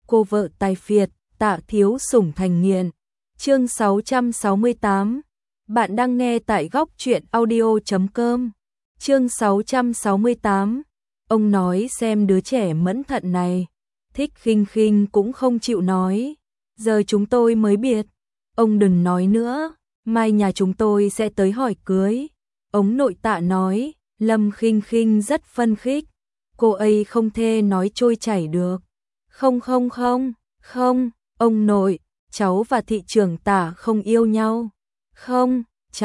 cô vợ tài phiệt, Tạ thiếu sủng thành nghiện. Chương 668. Bạn đang nghe tại góc truyện audio.com. Chương 668. Ông nói xem đứa trẻ mẫn thận này, thích khinh khinh cũng không chịu nói. Giờ chúng tôi mới biết. Ông đừng nói nữa, mai nhà chúng tôi sẽ tới hỏi cưới. Ông nội Tạ nói, Lâm Khinh Khinh rất phân khích. Cô ấy không thể nói trôi chảy được. Không, ông nội, cháu và thị trưởng Tạ không yêu nhau. Không,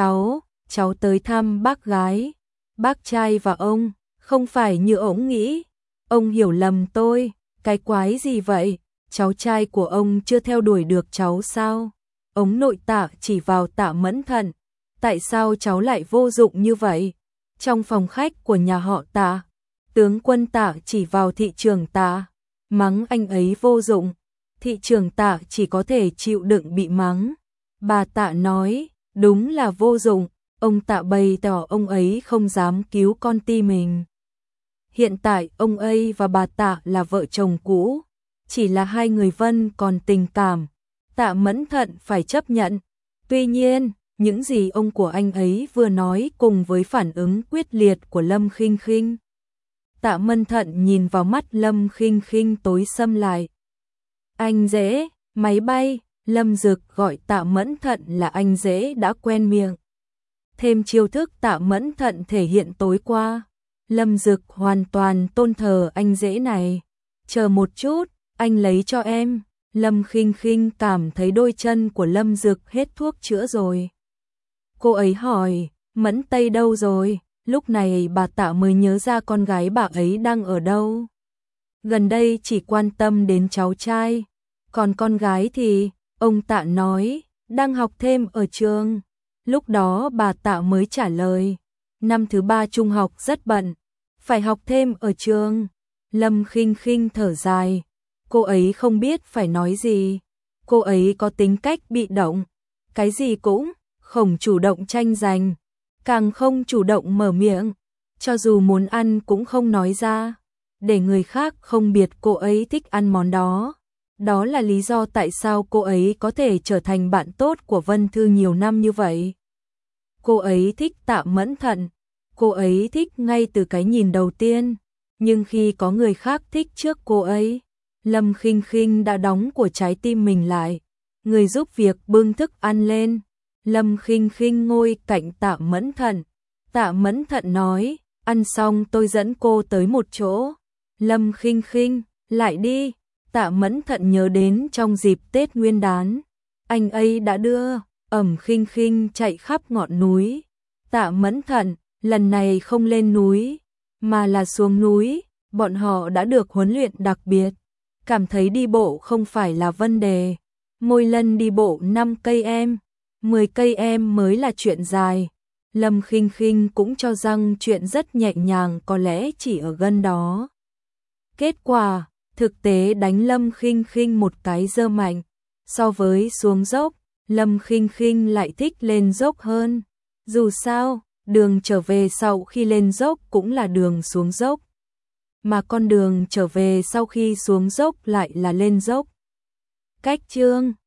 cháu tới thăm bác gái, bác trai và ông, không phải như ổng nghĩ. Ông hiểu lầm tôi, cái quái gì vậy? Cháu trai của ông chưa theo đuổi được cháu sao? Ông nội Tạ chỉ vào Tạ Mẫn Thận. Tại sao cháu lại vô dụng như vậy? Trong phòng khách của nhà họ Tạ, tướng quân Tạ chỉ vào thị trưởng Tạ, mắng anh ấy vô dụng. Thị trưởng Tạ chỉ có thể chịu đựng bị mắng. Bà Tạ nói, đúng là vô dụng. Ông Tạ bày tỏ ông ấy không dám cứu con ti mình. Hiện tại ông ấy và bà Tạ là vợ chồng cũ, chỉ là hai người Vân còn tình cảm. Tạ Mẫn Thận phải chấp nhận. Tuy nhiên, những gì ông của anh ấy vừa nói cùng với phản ứng quyết liệt của Lâm Khinh Khinh. Tạ Mẫn Thận nhìn vào mắt Lâm Khinh Khinh tối sầm lại. Anh Dễ, máy bay. Lâm Dực gọi Tạ Mẫn Thận là anh Dễ đã quen miệng. Thêm chiêu thức Tạ Mẫn Thận thể hiện tối qua, Lâm Dực hoàn toàn tôn thờ anh Dễ này. Chờ một chút, anh lấy cho em. Lâm Khinh Khinh cảm thấy đôi chân của Lâm Dực hết thuốc chữa rồi. Cô ấy hỏi, Mẫn Tây đâu rồi? Lúc này bà Tạ mới nhớ ra con gái bà ấy đang ở đâu. Gần đây chỉ quan tâm đến cháu trai, còn con gái thì, ông Tạ nói, đang học thêm ở trường. Lúc đó bà Tạ mới trả lời, năm thứ 3 trung học rất bận, phải học thêm ở trường. Lâm Khinh Khinh thở dài, cô ấy không biết phải nói gì. Cô ấy có tính cách bị động, cái gì cũng không chủ động tranh giành, càng không chủ động mở miệng, cho dù muốn ăn cũng không nói ra, để người khác không biết cô ấy thích ăn món đó. Đó là lý do tại sao cô ấy có thể trở thành bạn tốt của Vân Thư nhiều năm như vậy. Cô ấy thích Tạ Mẫn Thận, cô ấy thích ngay từ cái nhìn đầu tiên, nhưng khi có người khác thích trước cô ấy, Lâm Khinh Khinh đã đóng của trái tim mình lại. Người giúp việc bưng thức ăn lên, Lâm Khinh Khinh ngồi cạnh Tạ Mẫn Thận. Tạ Mẫn Thận nói, ăn xong tôi dẫn cô tới một chỗ. Lâm Khinh Khinh, lại đi. Tạ Mẫn Thận nhớ đến trong dịp Tết Nguyên đán, anh ấy đã đưa Khinh Khinh chạy khắp ngọn núi. Tạ Mẫn Thận lần này không lên núi, mà là xuống núi. Bọn họ đã được huấn luyện đặc biệt, cảm thấy đi bộ không phải là vấn đề. Mỗi lần đi bộ 5 cây em, 10 cây em mới là chuyện dài. Lâm Khinh Khinh cũng cho rằng chuyện rất nhẹ nhàng có lẽ chỉ ở gần đó. Kết quả thực tế đánh Lâm Khinh Khinh một cái giơ mạnh. So với xuống dốc, Lâm Khinh Khinh lại thích lên dốc hơn. Dù sao, đường trở về sau khi lên dốc cũng là đường xuống dốc, mà con đường trở về sau khi xuống dốc lại là lên dốc. Cách chương